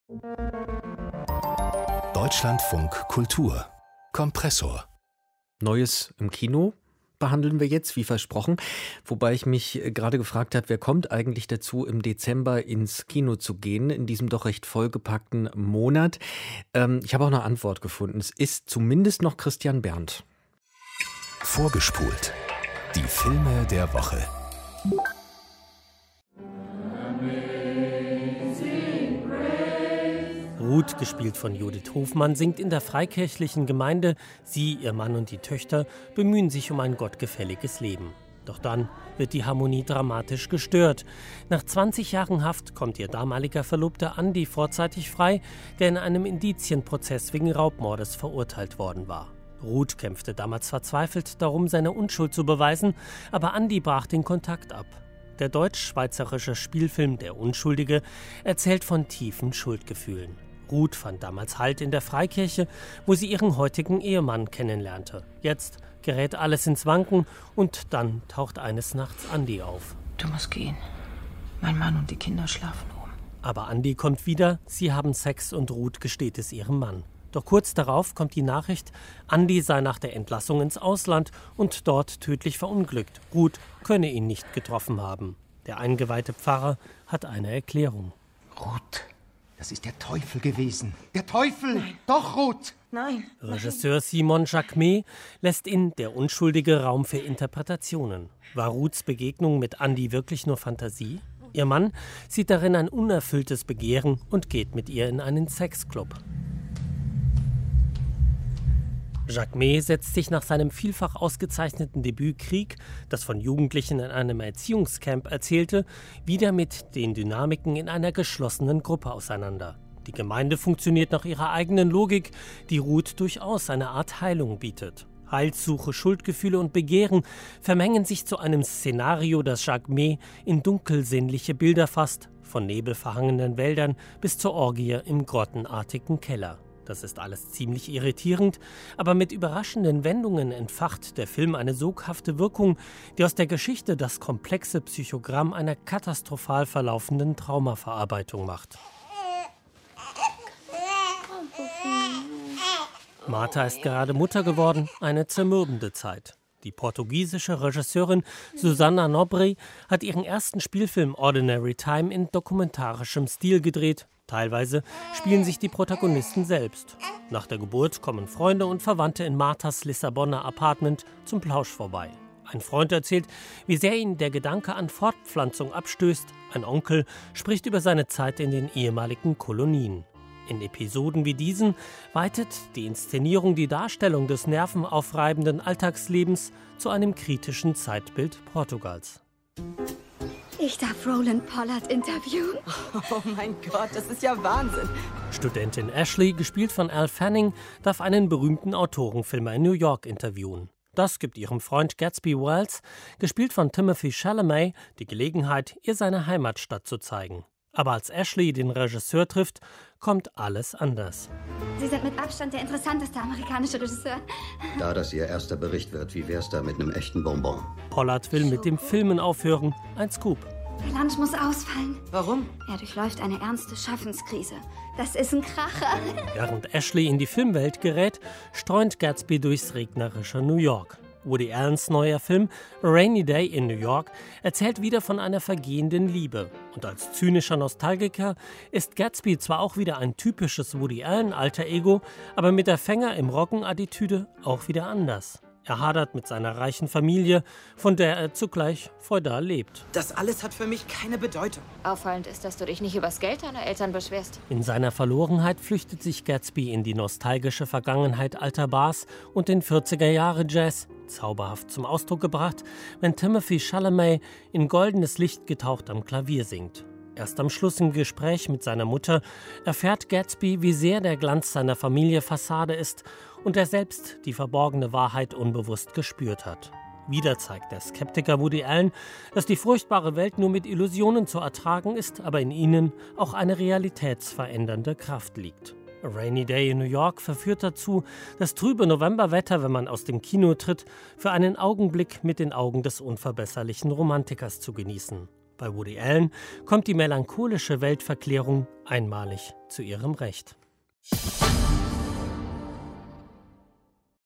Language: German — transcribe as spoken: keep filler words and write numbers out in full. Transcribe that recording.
Deutschlandfunk Kultur Kompressor. Neues im Kino behandeln wir jetzt, wie versprochen. Wobei ich mich gerade gefragt habe, wer kommt eigentlich dazu, im Dezember ins Kino zu gehen, in diesem doch recht vollgepackten Monat. Ähm, ich habe auch eine Antwort gefunden. Es ist zumindest noch Christian Berndt. Vorgespult. Die Filme der Woche. Ruth, gespielt von Judith Hofmann, singt in der freikirchlichen Gemeinde. Sie, ihr Mann und die Töchter bemühen sich um ein gottgefälliges Leben. Doch dann wird die Harmonie dramatisch gestört. Nach zwanzig Jahren Haft kommt ihr damaliger Verlobter Andi vorzeitig frei, der in einem Indizienprozess wegen Raubmordes verurteilt worden war. Ruth kämpfte damals verzweifelt darum, seine Unschuld zu beweisen, aber Andi brach den Kontakt ab. Der deutsch-schweizerische Spielfilm Der Unschuldige erzählt von tiefen Schuldgefühlen. Ruth fand damals Halt in der Freikirche, wo sie ihren heutigen Ehemann kennenlernte. Jetzt gerät alles ins Wanken und dann taucht eines Nachts Andi auf. Du musst gehen. Mein Mann und die Kinder schlafen oben. Aber Andi kommt wieder, sie haben Sex und Ruth gesteht es ihrem Mann. Doch kurz darauf kommt die Nachricht, Andi sei nach der Entlassung ins Ausland und dort tödlich verunglückt. Ruth könne ihn nicht getroffen haben. Der eingeweihte Pfarrer hat eine Erklärung. Ruth, das ist der Teufel gewesen. Der Teufel! Nein. Doch, Ruth! Nein. Regisseur Simon Jacquemet lässt in Der Unschuldige Raum für Interpretationen. War Ruths Begegnung mit Andi wirklich nur Fantasie? Ihr Mann sieht darin ein unerfülltes Begehren und geht mit ihr in einen Sexclub. Jacquemet setzt sich nach seinem vielfach ausgezeichneten Debüt Krieg, das von Jugendlichen in einem Erziehungscamp erzählte, wieder mit den Dynamiken in einer geschlossenen Gruppe auseinander. Die Gemeinde funktioniert nach ihrer eigenen Logik, die Ruth durchaus eine Art Heilung bietet. Heilssuche, Schuldgefühle und Begehren vermengen sich zu einem Szenario, das Jacquemet in dunkelsinnliche Bilder fasst, von nebelverhangenen Wäldern bis zur Orgie im grottenartigen Keller. Das ist alles ziemlich irritierend, aber mit überraschenden Wendungen entfacht der Film eine soghafte Wirkung, die aus der Geschichte das komplexe Psychogramm einer katastrophal verlaufenden Traumaverarbeitung macht. Martha ist gerade Mutter geworden, eine zermürbende Zeit. Die portugiesische Regisseurin Susana Nobre hat ihren ersten Spielfilm Ordinary Time in dokumentarischem Stil gedreht. Teilweise spielen sich die Protagonisten selbst. Nach der Geburt kommen Freunde und Verwandte in Marthas Lissabonner Apartment zum Plausch vorbei. Ein Freund erzählt, wie sehr ihn der Gedanke an Fortpflanzung abstößt. Ein Onkel spricht über seine Zeit in den ehemaligen Kolonien. In Episoden wie diesen weitet die Inszenierung die Darstellung des nervenaufreibenden Alltagslebens zu einem kritischen Zeitbild Portugals. Ich darf Roland Pollard interviewen. Oh mein Gott, das ist ja Wahnsinn. Studentin Ashley, gespielt von Al Fanning, darf einen berühmten Autorenfilmer in New York interviewen. Das gibt ihrem Freund Gatsby Wells, gespielt von Timothée Chalamet, die Gelegenheit, ihr seine Heimatstadt zu zeigen. Aber als Ashley den Regisseur trifft, kommt alles anders. Sie sind mit Abstand der interessanteste amerikanische Regisseur. Da das Ihr erster Bericht wird, wie wär's da mit einem echten Bonbon? Pollard will mit dem Filmen aufhören. Ein Scoop. Der Lunch muss ausfallen. Warum? Er durchläuft eine ernste Schaffenskrise. Das ist ein Kracher. Während Ashley in die Filmwelt gerät, streunt Gatsby durchs regnerische New York. Woody Allens neuer Film A Rainy Day in New York erzählt wieder von einer vergehenden Liebe. Und als zynischer Nostalgiker ist Gatsby zwar auch wieder ein typisches Woody Allen-Alter-Ego, aber mit der Fänger im Rocken-Attitüde auch wieder anders. Er hadert mit seiner reichen Familie, von der er zugleich feudal lebt. Das alles hat für mich keine Bedeutung. Auffallend ist, dass du dich nicht übers Geld deiner Eltern beschwerst. In seiner Verlorenheit flüchtet sich Gatsby in die nostalgische Vergangenheit alter Bars und den vierziger-Jahre-Jazz, zauberhaft zum Ausdruck gebracht, wenn Timothée Chalamet in goldenes Licht getaucht am Klavier singt. Erst am Schluss im Gespräch mit seiner Mutter erfährt Gatsby, wie sehr der Glanz seiner Familie Fassade ist und er selbst die verborgene Wahrheit unbewusst gespürt hat. Wieder zeigt der Skeptiker Woody Allen, dass die furchtbare Welt nur mit Illusionen zu ertragen ist, aber in ihnen auch eine realitätsverändernde Kraft liegt. A Rainy Day in New York verführt dazu, das trübe Novemberwetter, wenn man aus dem Kino tritt, für einen Augenblick mit den Augen des unverbesserlichen Romantikers zu genießen. Bei Woody Allen kommt die melancholische Weltverklärung einmalig zu ihrem Recht.